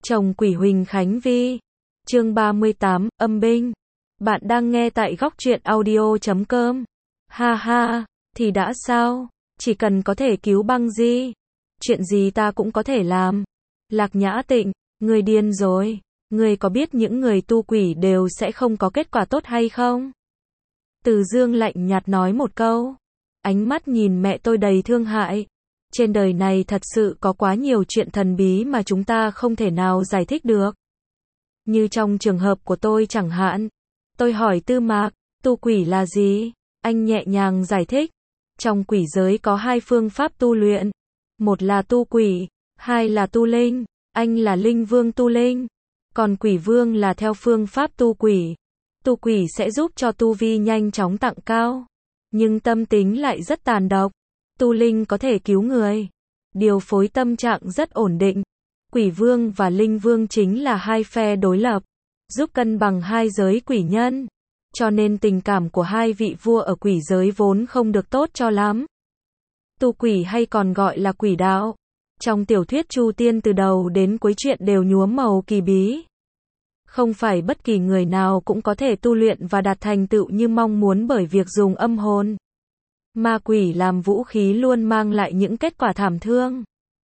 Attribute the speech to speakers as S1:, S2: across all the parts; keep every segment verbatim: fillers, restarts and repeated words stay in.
S1: Chồng quỷ Huỳnh Khánh Vi. Chương ba mươi tám, âm binh. Bạn đang nghe tại góc truyện audio chấm com. Ha ha, thì đã sao? Chỉ cần có thể cứu băng di. Chuyện gì ta cũng có thể làm. Lạc Nhã Tịnh, người điên rồi. Người có biết những người tu quỷ đều sẽ không có kết quả tốt hay không? Từ Dương lạnh nhạt nói một câu. Ánh mắt nhìn mẹ tôi đầy thương hại. Trên đời này thật sự có quá nhiều chuyện thần bí mà chúng ta không thể nào giải thích được. Như trong trường hợp của tôi chẳng hạn. Tôi hỏi Tư Mạc, tu quỷ là gì? Anh nhẹ nhàng giải thích. Trong quỷ giới có hai phương pháp tu luyện. Một là tu quỷ, hai là tu linh. Anh là linh vương tu linh. Còn quỷ vương là theo phương pháp tu quỷ. Tu quỷ sẽ giúp cho tu vi nhanh chóng tặng cao. Nhưng tâm tính lại rất tàn độc. Tu linh có thể cứu người. Điều phối tâm trạng rất ổn định. Quỷ vương và linh vương chính là hai phe đối lập. Giúp cân bằng hai giới quỷ nhân. Cho nên tình cảm của hai vị vua ở quỷ giới vốn không được tốt cho lắm. Tu quỷ hay còn gọi là quỷ đạo. Trong tiểu thuyết Chu Tiên từ đầu đến cuối chuyện đều nhuốm màu kỳ bí. Không phải bất kỳ người nào cũng có thể tu luyện và đạt thành tựu như mong muốn bởi việc dùng âm hồn. Ma quỷ làm vũ khí luôn mang lại những kết quả thảm thương.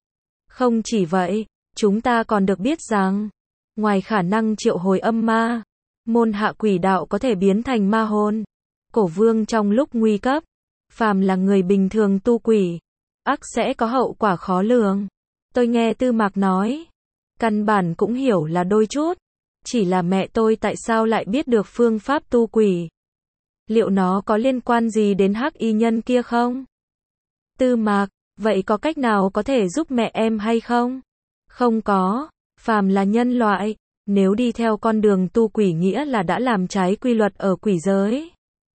S1: Không chỉ vậy, chúng ta còn được biết rằng, ngoài khả năng triệu hồi âm ma, môn hạ quỷ đạo có thể biến thành ma hồn. Cổ vương trong lúc nguy cấp, phàm là người bình thường tu quỷ, ắt sẽ có hậu quả khó lường. Tôi nghe Tư Mạc nói, căn bản cũng hiểu là đôi chút. Chỉ là mẹ tôi tại sao lại biết được phương pháp tu quỷ? Liệu nó có liên quan gì đến hắc y nhân kia không? Tư Mạc, vậy có cách nào có thể giúp mẹ em hay không? Không có, phàm là nhân loại, nếu đi theo con đường tu quỷ nghĩa là đã làm trái quy luật ở quỷ giới.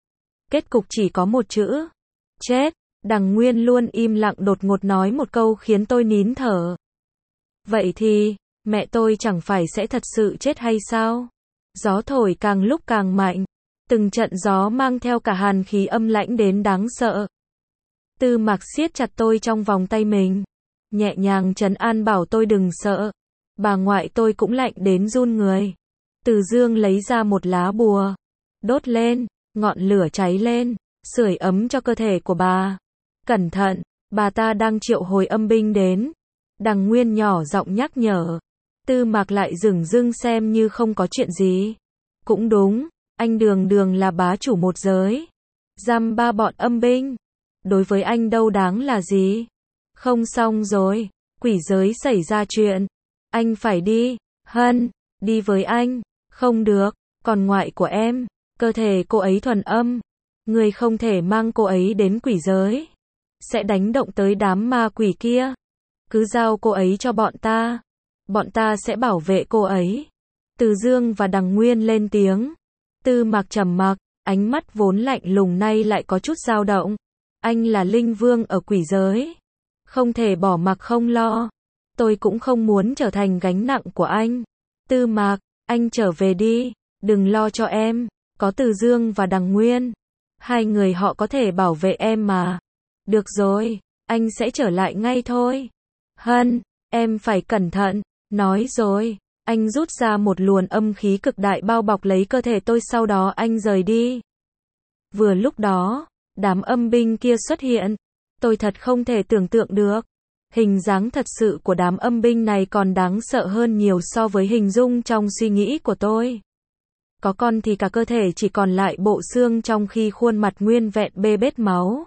S1: Kết cục chỉ có một chữ, chết. Đằng Nguyên luôn im lặng đột ngột nói một câu khiến tôi nín thở. Vậy thì, mẹ tôi chẳng phải sẽ thật sự chết hay sao? Gió thổi càng lúc càng mạnh. Từng trận gió mang theo cả hàn khí âm lãnh đến đáng sợ. Tư Mạc siết chặt tôi trong vòng tay mình. Nhẹ nhàng trấn an bảo tôi đừng sợ. Bà ngoại tôi cũng lạnh đến run người. Từ Dương lấy ra một lá bùa. Đốt lên, ngọn lửa cháy lên. Sưởi ấm cho cơ thể của bà. Cẩn thận, bà ta đang triệu hồi âm binh đến. Đằng Nguyên nhỏ giọng nhắc nhở. Tư Mạc lại dửng dưng xem như không có chuyện gì. Cũng đúng, anh đường đường là bá chủ một giới. Giam ba bọn âm binh. Đối với anh đâu đáng là gì. Không xong rồi, quỷ giới xảy ra chuyện. Anh phải đi. Hân, đi với anh. Không được, còn ngoại của em, cơ thể cô ấy thuần âm. Người không thể mang cô ấy đến quỷ giới. Sẽ đánh động tới đám ma quỷ kia. Cứ giao cô ấy cho bọn ta. Bọn ta sẽ bảo vệ cô ấy. Từ Dương và Đằng Nguyên lên tiếng. Tư Mạc trầm mặc, ánh mắt vốn lạnh lùng nay lại có chút dao động. Anh là linh vương ở quỷ giới. Không thể bỏ mặc không lo. Tôi cũng không muốn trở thành gánh nặng của anh. Tư Mạc, anh trở về đi. Đừng lo cho em. Có Từ Dương và Đằng Nguyên. Hai người họ có thể bảo vệ em mà. Được rồi, anh sẽ trở lại ngay thôi. Hân, em phải cẩn thận. Nói rồi, anh rút ra một luồng âm khí cực đại bao bọc lấy cơ thể tôi, sau đó anh rời đi. Vừa lúc đó, đám âm binh kia xuất hiện. Tôi thật không thể tưởng tượng được. Hình dáng thật sự của đám âm binh này còn đáng sợ hơn nhiều so với hình dung trong suy nghĩ của tôi. Có con thì cả cơ thể chỉ còn lại bộ xương trong khi khuôn mặt nguyên vẹn bê bết máu.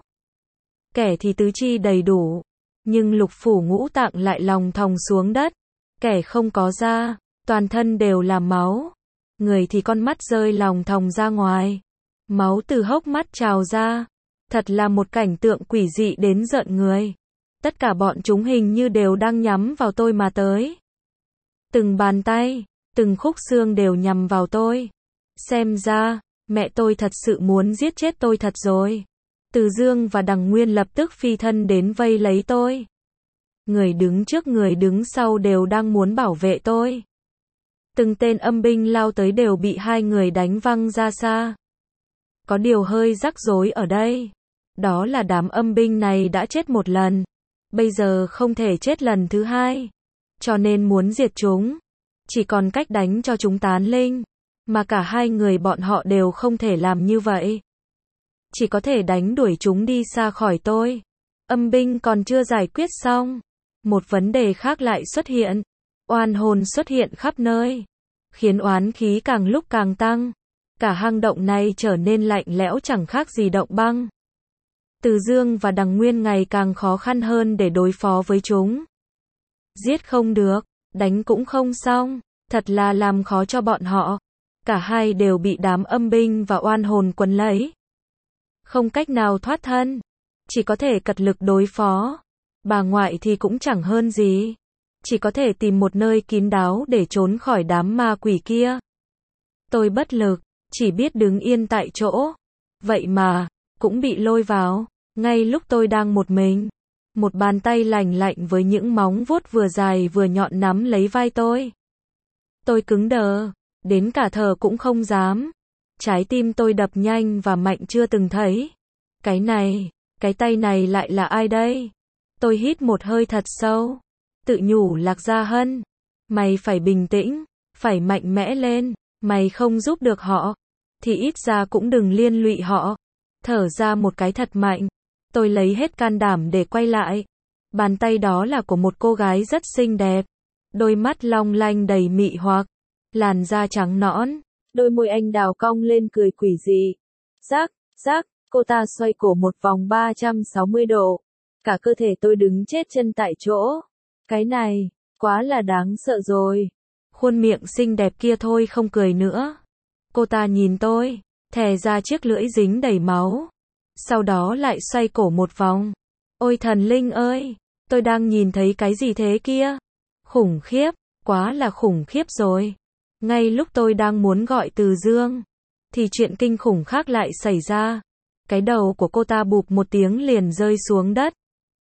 S1: Kẻ thì tứ chi đầy đủ, nhưng lục phủ ngũ tạng lại lòng thòng xuống đất. Kẻ không có da, toàn thân đều là máu. Người thì con mắt rơi lòng thòng ra ngoài. Máu từ hốc mắt trào ra. Thật là một cảnh tượng quỷ dị đến rợn người. Tất cả bọn chúng hình như đều đang nhắm vào tôi mà tới. Từng bàn tay, từng khúc xương đều nhằm vào tôi. Xem ra, mẹ tôi thật sự muốn giết chết tôi thật rồi. Từ Dương và Đằng Nguyên lập tức phi thân đến vây lấy tôi. Người đứng trước người đứng sau đều đang muốn bảo vệ tôi. Từng tên âm binh lao tới đều bị hai người đánh văng ra xa. Có điều hơi rắc rối ở đây. Đó là đám âm binh này đã chết một lần. Bây giờ không thể chết lần thứ hai. Cho nên muốn diệt chúng. chỉ còn cách đánh cho chúng tán linh, mà cả hai người bọn họ đều không thể làm như vậy. Chỉ có thể đánh đuổi chúng đi xa khỏi tôi. Âm binh còn chưa giải quyết xong, một vấn đề khác lại xuất hiện. Oan hồn xuất hiện khắp nơi, khiến oán khí càng lúc càng tăng. Cả hang động này trở nên lạnh lẽo chẳng khác gì động băng. Từ Dương và Đằng Nguyên ngày càng khó khăn hơn để đối phó với chúng. Giết không được, đánh cũng không xong, thật là làm khó cho bọn họ. Cả hai đều bị đám âm binh và oan hồn quấn lấy. Không cách nào thoát thân, chỉ có thể cật lực đối phó. Bà ngoại thì cũng chẳng hơn gì, chỉ có thể tìm một nơi kín đáo để trốn khỏi đám ma quỷ kia. Tôi bất lực, chỉ biết đứng yên tại chỗ. Vậy mà, cũng bị lôi vào. Ngay lúc tôi đang một mình, một bàn tay lành lạnh với những móng vuốt vừa dài vừa nhọn nắm lấy vai tôi. Tôi cứng đờ, đến cả thở cũng không dám. Trái tim tôi đập nhanh và mạnh chưa từng thấy. Cái này, cái tay này lại là ai đây? Tôi hít một hơi thật sâu, tự nhủ Lạc Gia Hân, mày phải bình tĩnh, phải mạnh mẽ lên, mày không giúp được họ, thì ít ra cũng đừng liên lụy họ. Thở ra một cái thật mạnh, tôi lấy hết can đảm để quay lại. Bàn tay đó là của một cô gái rất xinh đẹp, đôi mắt long lanh đầy mị hoặc, làn da trắng nõn, đôi môi anh đào cong lên cười quỷ dị. Rắc, rắc, cô ta xoay cổ một vòng ba trăm sáu mươi độ. Cả cơ thể tôi đứng chết chân tại chỗ. Cái này, quá là đáng sợ rồi. Khuôn miệng xinh đẹp kia thôi không cười nữa. Cô ta nhìn tôi, thè ra chiếc lưỡi dính đầy máu. Sau đó lại xoay cổ một vòng. Ôi thần linh ơi, tôi đang nhìn thấy cái gì thế kia? Khủng khiếp, quá là khủng khiếp rồi. Ngay lúc tôi đang muốn gọi Từ Dương, thì chuyện kinh khủng khác lại xảy ra. Cái đầu của cô ta bụp một tiếng liền rơi xuống đất.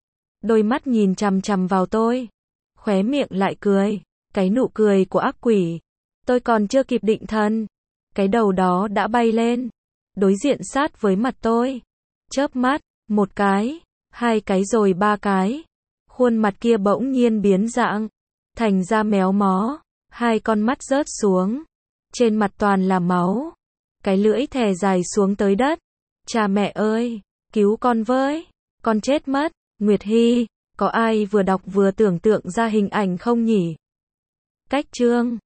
S1: Đôi mắt nhìn chằm chằm vào tôi, khóe miệng lại cười, cái nụ cười của ác quỷ. Tôi còn chưa kịp định thần, cái đầu đó đã bay lên, đối diện sát với mặt tôi. Chớp mắt, một cái, hai cái rồi ba cái. Khuôn mặt kia bỗng nhiên biến dạng, thành ra méo mó, hai con mắt rớt xuống, trên mặt toàn là máu. Cái lưỡi thè dài xuống tới đất. Cha mẹ ơi, cứu con với, con chết mất. Nguyệt Hy, có ai vừa đọc vừa tưởng tượng ra hình ảnh không nhỉ? Cách chương